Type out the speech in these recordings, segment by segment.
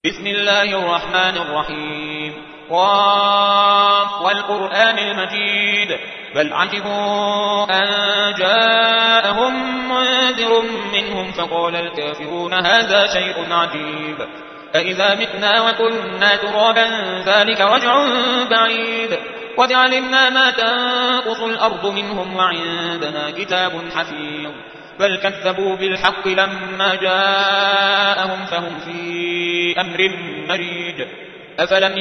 بسم الله الرحمن الرحيم قاف والقرآن المجيد بل عجبوا أن جاءهم منذر منهم فقال الكافرون هذا شيء عجيب أإذا متنا وكنا ترابا ذلك رجع بعيد قد علمنا ما تنقص الأرض منهم وعندنا كتاب حفيظ بل كذبوا بالحق لما جاءهم فهم في أمر مريج أفلم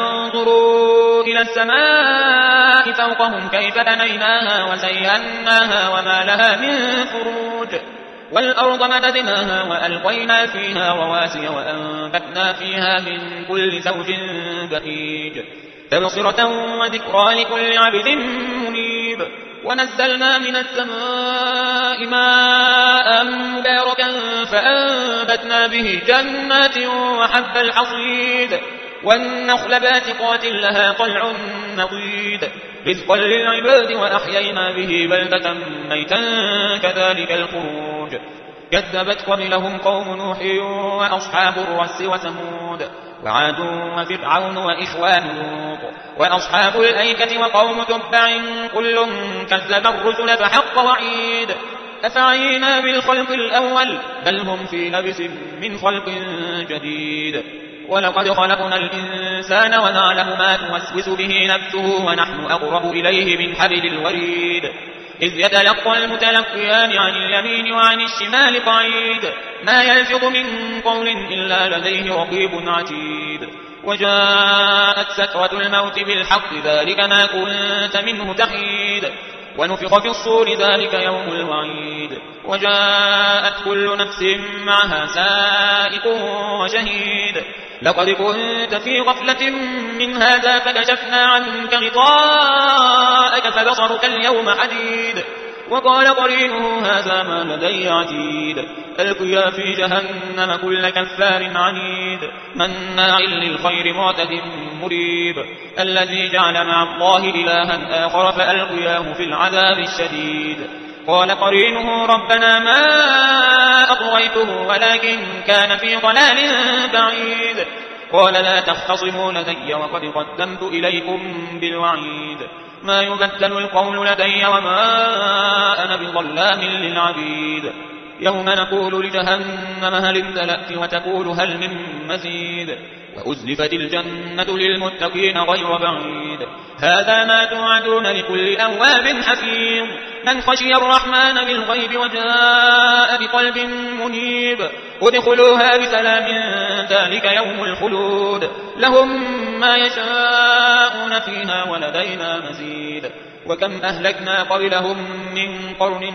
ينظروا إلى السماء فوقهم كيف بنيناها وزيناها وما لها من فروج والأرض مددناها وألقينا فيها رواسي وأنبتنا فيها من كل زوج بهيج تبصرة وذكرى لكل عبد منيب ونزلنا من السماء ماء مباركا فأنبتنا به جنات وحب الحصيد والنخل باسقات لها طلع نضيد رزقا للعباد وأحيينا به بلدة ميتا كذلك الخروج كذبت قبلهم قوم نوح وأصحاب الرس وثمود وعاد وفرعون وإخوان لوط وأصحاب الأيكة وقوم تبع كل كذب الرسل فحق وعيد أفعينا بالخلق الأول بل هم في لبس من خلق جديد ولقد خلقنا الإنسان ونعلم ما توسوس به نفسه ونحن أقرب إليه من حبل الوريد إذ يتلقى المتلقيان عن اليمين وعن الشمال قعيد ما يلفظ من قول إلا لديه رقيب عتيد وجاءت سكرة الموت بالحق ذلك ما كنت منه تحيد ونفخ في الصور ذلك يوم الوعيد وجاءت كل نفس معها سائق وشهيد لقد كنت في غفلة من هذا فكشفنا عنك غطاءك فبصرك اليوم حديد وقال قرينه هذا ما لدي عتيد ألقيا في جهنم كل كفار عنيد مناع للخير معتد مريب الذي جعل مع الله إلها آخر فألقياه في العذاب الشديد قال قرينه ربنا ما أطغيته ولكن كان في ضلال بعيد قال لا تختصموا لدي وقد قدمت إليكم بالوعيد ما يبدل القول لدي وما أنا بظلام للعبيد يوم نقول لجهنم هل امتلأت وتقول هل من مزيد وأزلفت الجنة للمتقين غير بعيد هذا ما توعدون لكل أواب حفيظ من خشي الرحمن بالغيب وجاء بقلب منيب ادخلوها بسلام ذلك يوم الخلود لهم ما يشاءون فيها ولدينا مزيد وكم أهلكنا قبلهم من قرن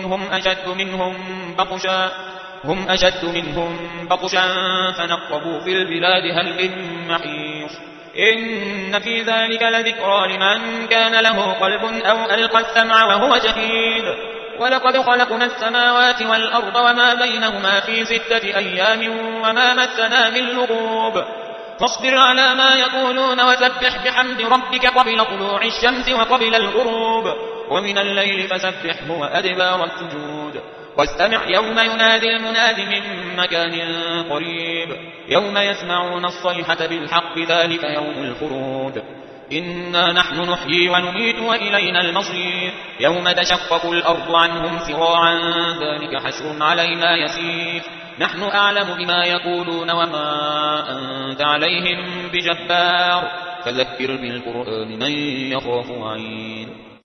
هم أشد منهم بطشا فنقبوا في البلاد هل من محيص إن في ذلك لذكرى لمن كان له قلب أو ألقى السمع وهو شهيد ولقد خلقنا السماوات والأرض وما بينهما في 6 أيام وما مسنا من لغوب فاصبر على ما يقولون وسبح بحمد ربك قبل طلوع الشمس وقبل الغروب ومن الليل فسبحه وأدبار السجود واستمع يوم ينادي المناد من مكان قريب يوم يسمعون الصيحة بالحق ذلك يوم الخروج إنا نحن نحيي ونميت وإلينا المصير يوم تشقق الأرض عنهم سراعا ذلك حشر علينا يسير نحن أعلم بما يقولون وما أنت عليهم بجبار فذكر بالقرآن من يخاف وعيد